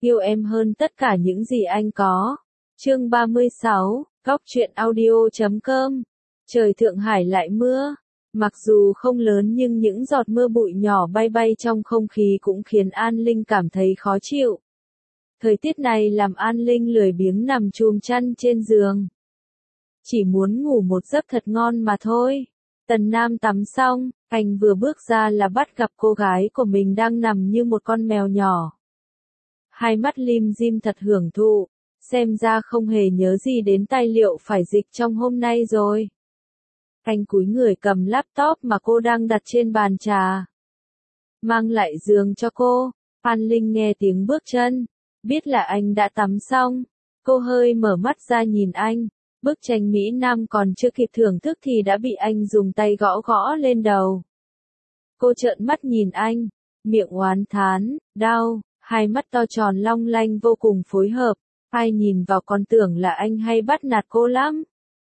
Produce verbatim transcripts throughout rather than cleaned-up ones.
yêu em hơn tất cả những gì anh có. Chương ba mươi sáu, Góc truyện audio chấm com. Trời Thượng Hải lại mưa. Mặc dù không lớn nhưng những giọt mưa bụi nhỏ bay bay trong không khí cũng khiến An Linh cảm thấy khó chịu. Thời tiết này làm An Linh lười biếng nằm chùm chăn trên giường. Chỉ muốn ngủ một giấc thật ngon mà thôi. Tần Nam tắm xong, anh vừa bước ra là bắt gặp cô gái của mình đang nằm như một con mèo nhỏ. Hai mắt lim dim thật hưởng thụ, xem ra không hề nhớ gì đến tài liệu phải dịch trong hôm nay rồi. Anh cúi người cầm laptop mà cô đang đặt trên bàn trà. Mang lại giường cho cô, An Linh nghe tiếng bước chân, biết là anh đã tắm xong. Cô hơi mở mắt ra nhìn anh, bức tranh Mỹ Nam còn chưa kịp thưởng thức thì đã bị anh dùng tay gõ gõ lên đầu. Cô trợn mắt nhìn anh, miệng oán thán, đau, hai mắt to tròn long lanh vô cùng phối hợp, ai nhìn vào còn tưởng là anh hay bắt nạt cô lắm.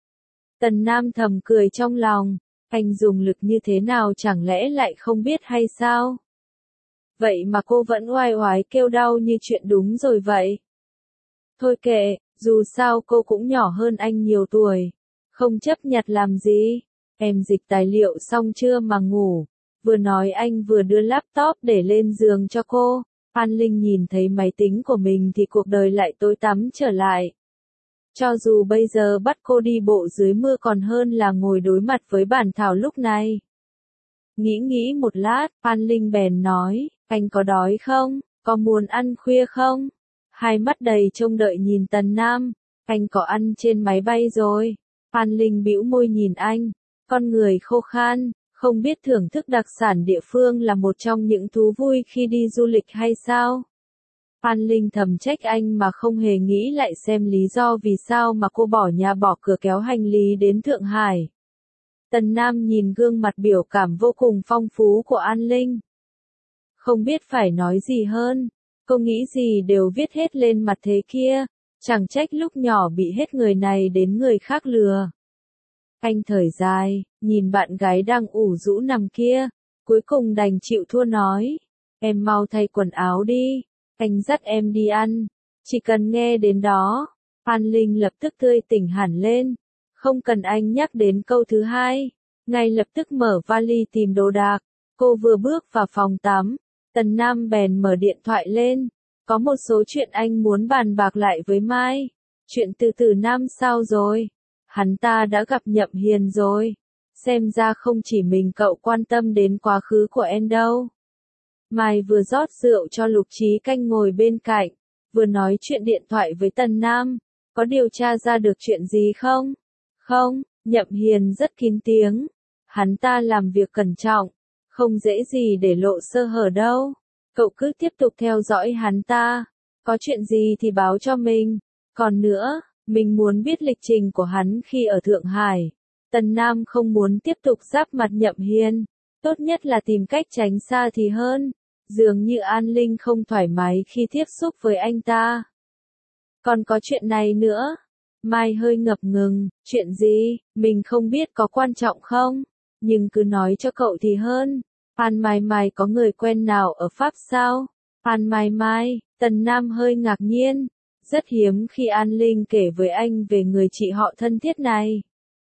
Tần Nam thầm cười trong lòng, anh dùng lực như thế nào chẳng lẽ lại không biết hay sao? Vậy mà cô vẫn oai oái kêu đau như chuyện đúng rồi vậy. Thôi kệ, dù sao cô cũng nhỏ hơn anh nhiều tuổi, không chấp nhặt làm gì. Em dịch tài liệu xong chưa mà ngủ, vừa nói anh vừa đưa laptop để lên giường cho cô. An Linh nhìn thấy máy tính của mình thì cuộc đời lại tối tăm trở lại. Cho dù bây giờ bắt cô đi bộ dưới mưa còn hơn là ngồi đối mặt với bản thảo lúc này. Nghĩ nghĩ một lát, An Linh bèn nói, anh có đói không? Có muốn ăn khuya không? Hai mắt đầy trông đợi nhìn Tần Nam, anh có ăn trên máy bay rồi. An Linh bĩu môi nhìn anh, con người khô khan, không biết thưởng thức đặc sản địa phương là một trong những thú vui khi đi du lịch hay sao? An Linh thầm trách anh mà không hề nghĩ lại xem lý do vì sao mà cô bỏ nhà bỏ cửa kéo hành lý đến Thượng Hải. Tần Nam nhìn gương mặt biểu cảm vô cùng phong phú của An Linh. Không biết phải nói gì hơn, cô nghĩ gì đều viết hết lên mặt thế kia, chẳng trách lúc nhỏ bị hết người này đến người khác lừa. Anh thở dài, nhìn bạn gái đang ủ rũ nằm kia, cuối cùng đành chịu thua nói, em mau thay quần áo đi, anh dắt em đi ăn, chỉ cần nghe đến đó, An Linh lập tức tươi tỉnh hẳn lên, không cần anh nhắc đến câu thứ hai, ngay lập tức mở vali tìm đồ đạc. Cô vừa bước vào phòng tắm, Tần Nam bèn mở điện thoại lên, có một số chuyện anh muốn bàn bạc lại với Mai. Chuyện từ từ Nam sao rồi? Hắn ta đã gặp Nhậm Hiền rồi. Xem ra không chỉ mình cậu quan tâm đến quá khứ của em đâu. Mai vừa rót rượu cho Lục Trí Canh ngồi bên cạnh, vừa nói chuyện điện thoại với Tần Nam. Có điều tra ra được chuyện gì không? Không, Nhậm Hiền rất kín tiếng. Hắn ta làm việc cẩn trọng, không dễ gì để lộ sơ hở đâu. Cậu cứ tiếp tục theo dõi hắn ta. Có chuyện gì thì báo cho mình. Còn nữa, mình muốn biết lịch trình của hắn khi ở Thượng Hải. Tần Nam không muốn tiếp tục giáp mặt Nhậm Hiền. Tốt nhất là tìm cách tránh xa thì hơn. Dường như An Linh không thoải mái khi tiếp xúc với anh ta. Còn có chuyện này nữa. Mai hơi ngập ngừng. Chuyện gì? Mình không biết có quan trọng không? Nhưng cứ nói cho cậu thì hơn. An Mai Mai có người quen nào ở Pháp sao? An Mai Mai, Tần Nam hơi ngạc nhiên. Rất hiếm khi An Linh kể với anh về người chị họ thân thiết này.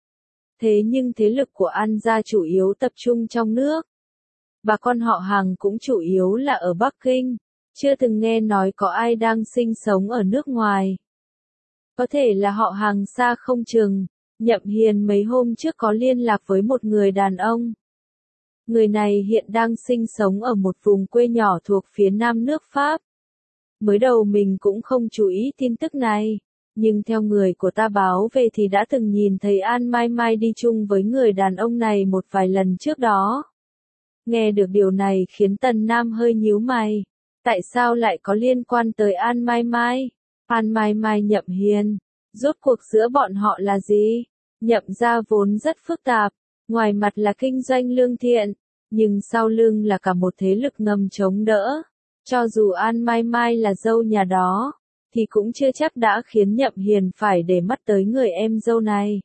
Thế nhưng thế lực của An gia chủ yếu tập trung trong nước. Bà con họ Hàng cũng chủ yếu là ở Bắc Kinh. Chưa từng nghe nói có ai đang sinh sống ở nước ngoài. Có thể là họ Hàng xa không chừng. Nhậm Hiền mấy hôm trước có liên lạc với một người đàn ông. Người này hiện đang sinh sống ở một vùng quê nhỏ thuộc phía nam nước Pháp. Mới đầu mình cũng không chú ý tin tức này, nhưng theo người của ta báo về thì đã từng nhìn thấy An Mai Mai đi chung với người đàn ông này một vài lần trước đó. Nghe được điều này khiến Tần Nam hơi nhíu mày. Tại sao lại có liên quan tới An Mai Mai? An Mai Mai Nhậm Hiền. Rốt cuộc giữa bọn họ là gì? Nhậm gia vốn rất phức tạp, ngoài mặt là kinh doanh lương thiện, nhưng sau lưng là cả một thế lực ngầm chống đỡ. Cho dù An Mai Mai là dâu nhà đó, thì cũng chưa chắc đã khiến Nhậm Hiền phải để mắt tới người em dâu này.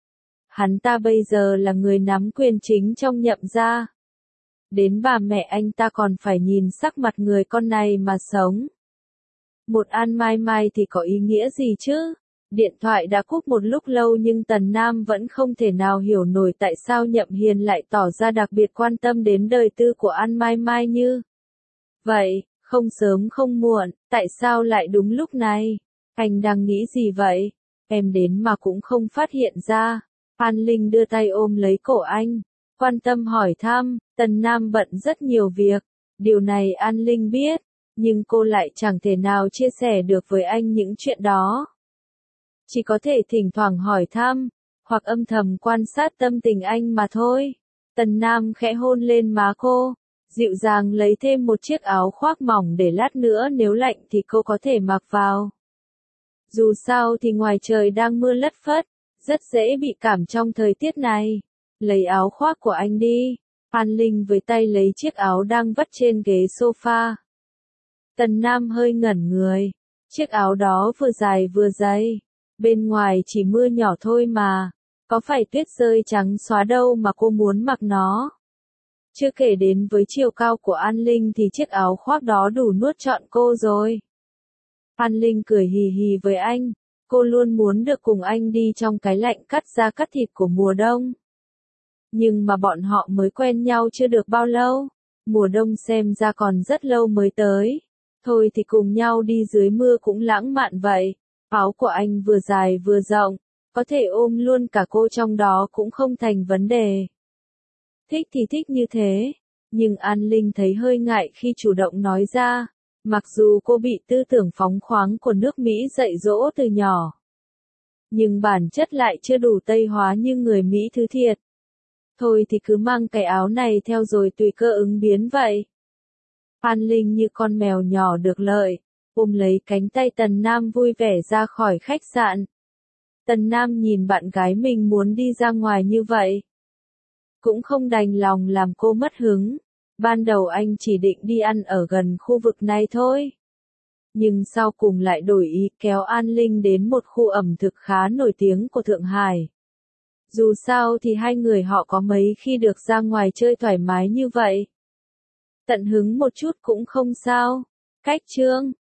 Hắn ta bây giờ là người nắm quyền chính trong Nhậm gia. Đến bà mẹ anh ta còn phải nhìn sắc mặt người con này mà sống. Một An Mai Mai thì có ý nghĩa gì chứ? Điện thoại đã cúp một lúc lâu nhưng Tần Nam vẫn không thể nào hiểu nổi tại sao Nhậm Hiền lại tỏ ra đặc biệt quan tâm đến đời tư của An Mai Mai như vậy, không sớm không muộn, tại sao lại đúng lúc này? Anh đang nghĩ gì vậy? Em đến mà cũng không phát hiện ra. An Linh đưa tay ôm lấy cổ anh, quan tâm hỏi thăm. Tần Nam bận rất nhiều việc, điều này An Linh biết, nhưng cô lại chẳng thể nào chia sẻ được với anh những chuyện đó. Chỉ có thể thỉnh thoảng hỏi thăm, hoặc âm thầm quan sát tâm tình anh mà thôi. Tần Nam khẽ hôn lên má cô, dịu dàng lấy thêm một chiếc áo khoác mỏng để lát nữa nếu lạnh thì cô có thể mặc vào. Dù sao thì ngoài trời đang mưa lất phất, rất dễ bị cảm trong thời tiết này. Lấy áo khoác của anh đi. An Linh với tay lấy chiếc áo đang vắt trên ghế sofa. Tần Nam hơi ngẩn người. Chiếc áo đó vừa dài vừa dày. Bên ngoài chỉ mưa nhỏ thôi mà. Có phải tuyết rơi trắng xóa đâu mà cô muốn mặc nó. Chưa kể đến với chiều cao của An Linh thì chiếc áo khoác đó đủ nuốt trọn cô rồi. An Linh cười hì hì với anh. Cô luôn muốn được cùng anh đi trong cái lạnh cắt da cắt thịt của mùa đông. Nhưng mà bọn họ mới quen nhau chưa được bao lâu. Mùa đông xem ra còn rất lâu mới tới. Thôi thì cùng nhau đi dưới mưa cũng lãng mạn vậy. Áo của anh vừa dài vừa rộng. Có thể ôm luôn cả cô trong đó cũng không thành vấn đề. Thích thì thích như thế. Nhưng An Linh thấy hơi ngại khi chủ động nói ra. Mặc dù cô bị tư tưởng phóng khoáng của nước Mỹ dạy dỗ từ nhỏ. Nhưng bản chất lại chưa đủ Tây hóa như người Mỹ thứ thiệt. Thôi thì cứ mang cái áo này theo rồi tùy cơ ứng biến vậy. An Linh như con mèo nhỏ được lợi, ôm lấy cánh tay Tần Nam vui vẻ ra khỏi khách sạn. Tần Nam nhìn bạn gái mình muốn đi ra ngoài như vậy. Cũng không đành lòng làm cô mất hứng. Ban đầu anh chỉ định đi ăn ở gần khu vực này thôi. Nhưng sau cùng lại đổi ý kéo An Linh đến một khu ẩm thực khá nổi tiếng của Thượng Hải. Dù sao thì hai người họ có mấy khi được ra ngoài chơi thoải mái như vậy. Tận hứng một chút cũng không sao. Cách chương